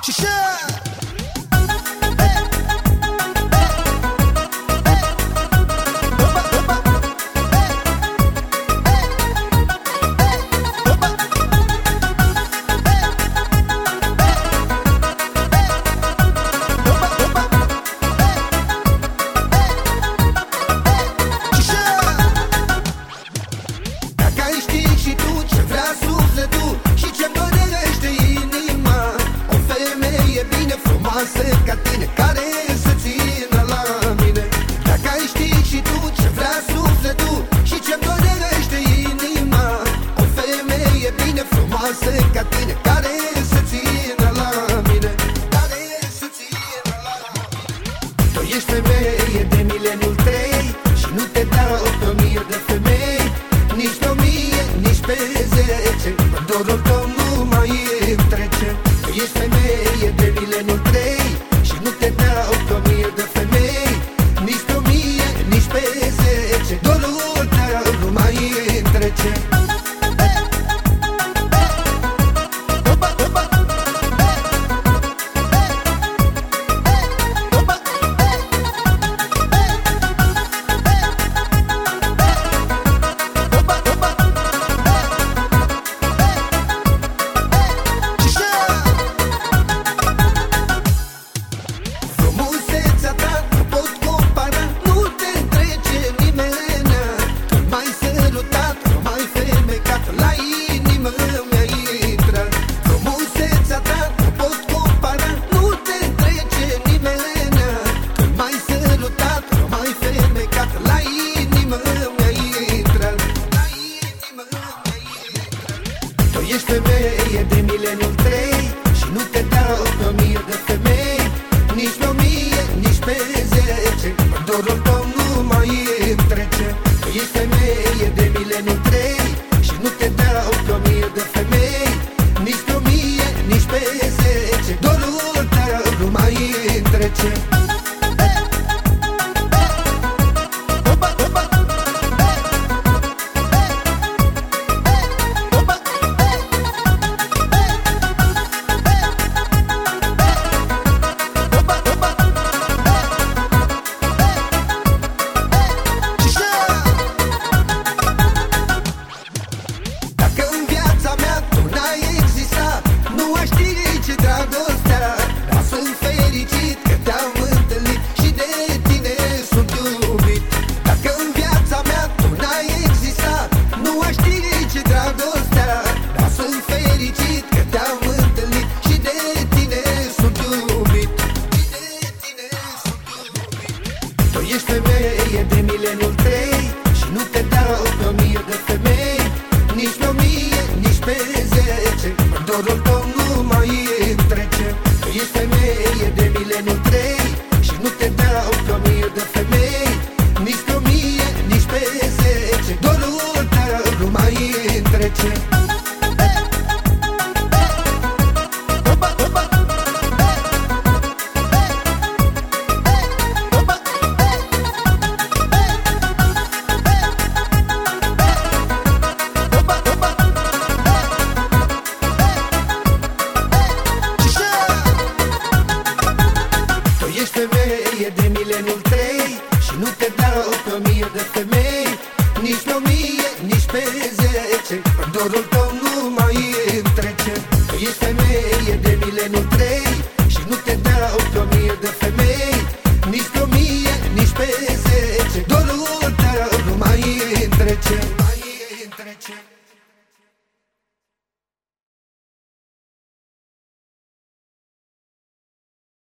Ca tine, care să țină la mine. Dacă ai ști și tu ce vrea sufletul și ce-mi dorește inima, o femeie bine frumoasă ca tine, care să țină la mine, care să țină la mine. Tu ești femeie de mileniul 3 și nu te dau pe 1000 de femei, nici pe 1000, nici pe 10. Dorul tău nu mai îmi trece. Tu ești femeie de mileniul 3 și nu te dau pe 1000 de femei, nici pe 1000, nici pe 10. Dorul tău nu mai îmi trece. Ești femeie de mileniul 3 și nu te dau pe 1000 de femei, nici pe 1000, nici pe 10. Dorul tău nu mai îmi trece. Ești femeie de mileniul 3 și nu te dau pe 1000 de femei, nici pe 1000, nici pe 10. Dorul tău nu mai îmi trece. Ești femeie de mileniul 3 și nu te dau pe 1000 de femei, nici pe 1000, nici pe 10. Dorul tău nu mai îmi trece. Ești femeie de mileniul 3 și nu te dau pe 1000 de femei,